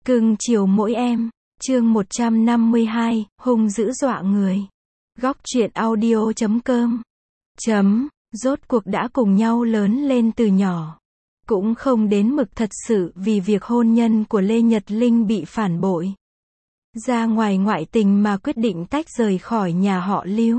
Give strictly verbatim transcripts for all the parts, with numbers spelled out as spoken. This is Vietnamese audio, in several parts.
Cưng chiều mỗi em. Chương một trăm năm mươi hai, hung dữ dọa người. Góc truyện audio chấm com. Chấm, rốt cuộc đã cùng nhau lớn lên từ nhỏ. Cũng không đến mực thật sự vì việc hôn nhân của Lê Nhật Linh bị phản bội. Ra ngoài ngoại tình mà quyết định tách rời khỏi nhà họ Lưu.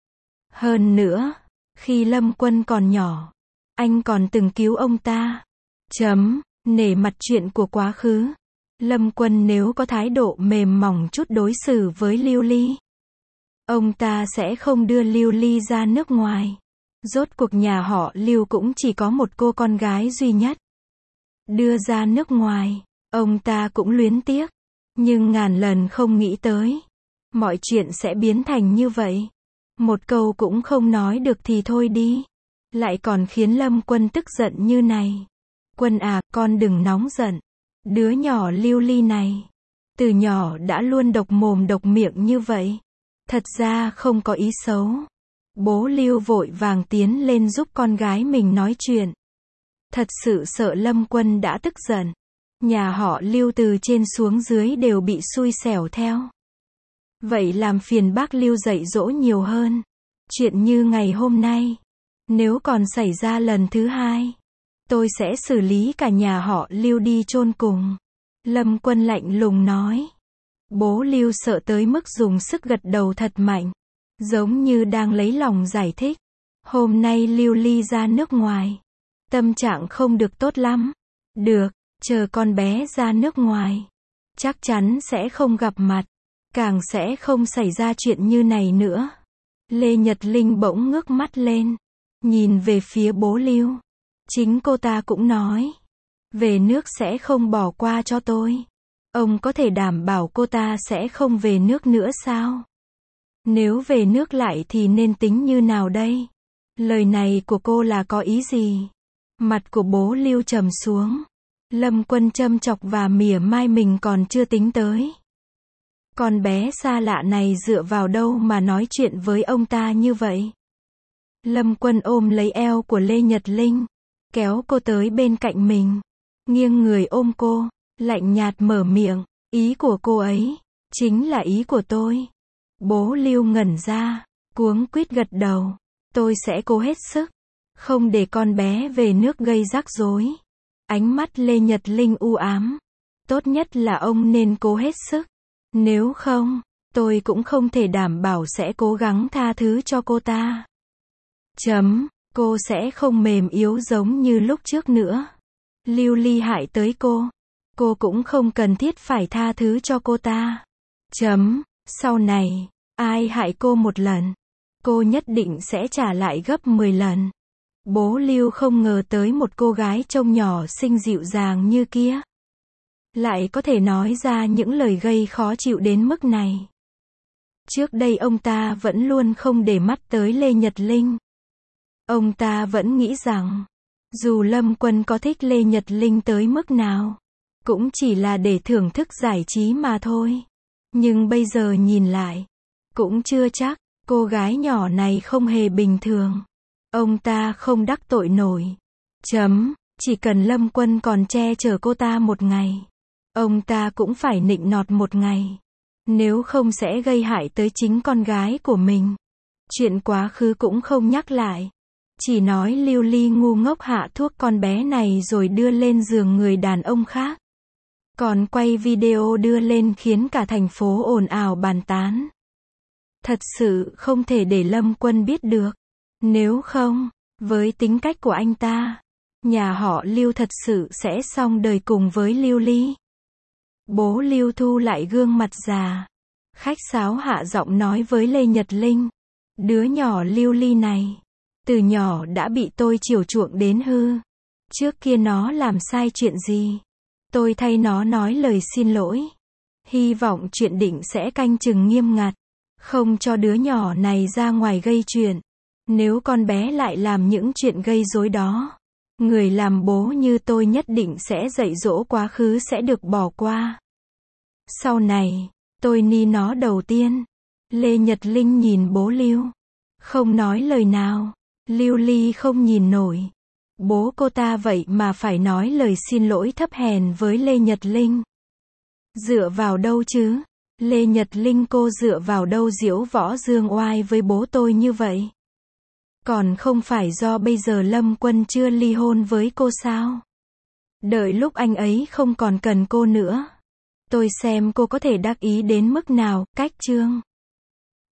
Hơn nữa, khi Lâm Quân còn nhỏ, anh còn từng cứu ông ta. Chấm, nể mặt chuyện của quá khứ. Lâm Quân nếu có thái độ mềm mỏng chút đối xử với Lưu Ly, ông ta sẽ không đưa Lưu Ly ra nước ngoài. Rốt cuộc nhà họ Lưu cũng chỉ có một cô con gái duy nhất. Đưa ra nước ngoài, ông ta cũng luyến tiếc. Nhưng ngàn lần không nghĩ tới, mọi chuyện sẽ biến thành như vậy. Một câu cũng không nói được thì thôi đi. Lại còn khiến Lâm Quân tức giận như này. Quân à, con đừng nóng giận. Đứa nhỏ Lưu Ly này, từ nhỏ đã luôn độc mồm độc miệng như vậy. Thật ra không có ý xấu. Bố Lưu vội vàng tiến lên giúp con gái mình nói chuyện. Thật sự sợ Lâm Quân đã tức giận. Nhà họ Lưu từ trên xuống dưới đều bị xui xẻo theo. Vậy làm phiền bác Lưu dạy dỗ nhiều hơn. Chuyện như ngày hôm nay, nếu còn xảy ra lần thứ hai, tôi sẽ xử lý cả nhà họ Lưu đi chôn cùng. Lâm Quân lạnh lùng nói. Bố Lưu sợ tới mức dùng sức gật đầu thật mạnh, giống như đang lấy lòng giải thích. Hôm nay Lưu Ly ra nước ngoài, tâm trạng không được tốt lắm. Được, chờ con bé ra nước ngoài, chắc chắn sẽ không gặp mặt, càng sẽ không xảy ra chuyện như này nữa. Lê Nhật Linh bỗng ngước mắt lên, nhìn về phía bố Lưu. Chính cô ta cũng nói, về nước sẽ không bỏ qua cho tôi. Ông có thể đảm bảo cô ta sẽ không về nước nữa sao? Nếu về nước lại thì nên tính như nào đây? Lời này của cô là có ý gì? Mặt của bố Lưu trầm xuống. Lâm Quân châm chọc và mỉa mai mình còn chưa tính tới. Con bé xa lạ này dựa vào đâu mà nói chuyện với ông ta như vậy? Lâm Quân ôm lấy eo của Lê Nhật Linh, kéo cô tới bên cạnh mình, nghiêng người ôm cô, lạnh nhạt mở miệng, ý của cô ấy, chính là ý của tôi. Bố Lưu ngẩn ra, cuống quýt gật đầu, tôi sẽ cố hết sức, không để con bé về nước gây rắc rối. Ánh mắt Lê Nhật Linh u ám, tốt nhất là ông nên cố hết sức, nếu không, tôi cũng không thể đảm bảo sẽ cố gắng tha thứ cho cô ta. Chấm, cô sẽ không mềm yếu giống như lúc trước nữa. Lưu Ly hại tới cô, cô cũng không cần thiết phải tha thứ cho cô ta. Chấm, sau này, ai hại cô một lần, cô nhất định sẽ trả lại gấp mười lần. Bố Lưu không ngờ tới một cô gái trông nhỏ xinh dịu dàng như kia lại có thể nói ra những lời gây khó chịu đến mức này. Trước đây ông ta vẫn luôn không để mắt tới Lê Nhật Linh. Ông ta vẫn nghĩ rằng, dù Lâm Quân có thích Lê Nhật Linh tới mức nào, cũng chỉ là để thưởng thức giải trí mà thôi. Nhưng bây giờ nhìn lại, cũng chưa chắc, cô gái nhỏ này không hề bình thường. Ông ta không đắc tội nổi. Chấm, chỉ cần Lâm Quân còn che chở cô ta một ngày, ông ta cũng phải nịnh nọt một ngày. Nếu không sẽ gây hại tới chính con gái của mình. Chuyện quá khứ cũng không nhắc lại. Chỉ nói Lưu Ly ngu ngốc hạ thuốc con bé này rồi đưa lên giường người đàn ông khác. Còn quay video đưa lên khiến cả thành phố ồn ào bàn tán. Thật sự không thể để Lâm Quân biết được. Nếu không, với tính cách của anh ta, nhà họ Lưu thật sự sẽ xong đời cùng với Lưu Ly. Bố Lưu thu lại gương mặt già, khách sáo hạ giọng nói với Lê Nhật Linh. Đứa nhỏ Lưu Ly này, từ nhỏ đã bị tôi chiều chuộng đến hư. Trước kia nó làm sai chuyện gì, tôi thay nó nói lời xin lỗi. Hy vọng chuyện định sẽ canh chừng nghiêm ngặt, không cho đứa nhỏ này ra ngoài gây chuyện. Nếu con bé lại làm những chuyện gây rối đó, người làm bố như tôi nhất định sẽ dạy dỗ quá khứ sẽ được bỏ qua. Sau này, tôi ni nó đầu tiên. Lê Nhật Linh nhìn bố Lưu, không nói lời nào. Lưu Ly không nhìn nổi. Bố cô ta vậy mà phải nói lời xin lỗi thấp hèn với Lê Nhật Linh. Dựa vào đâu chứ? Lê Nhật Linh cô dựa vào đâu diễu võ dương oai với bố tôi như vậy? Còn không phải do bây giờ Lâm Quân chưa ly hôn với cô sao? Đợi lúc anh ấy không còn cần cô nữa. Tôi xem cô có thể đắc ý đến mức nào, cách chương.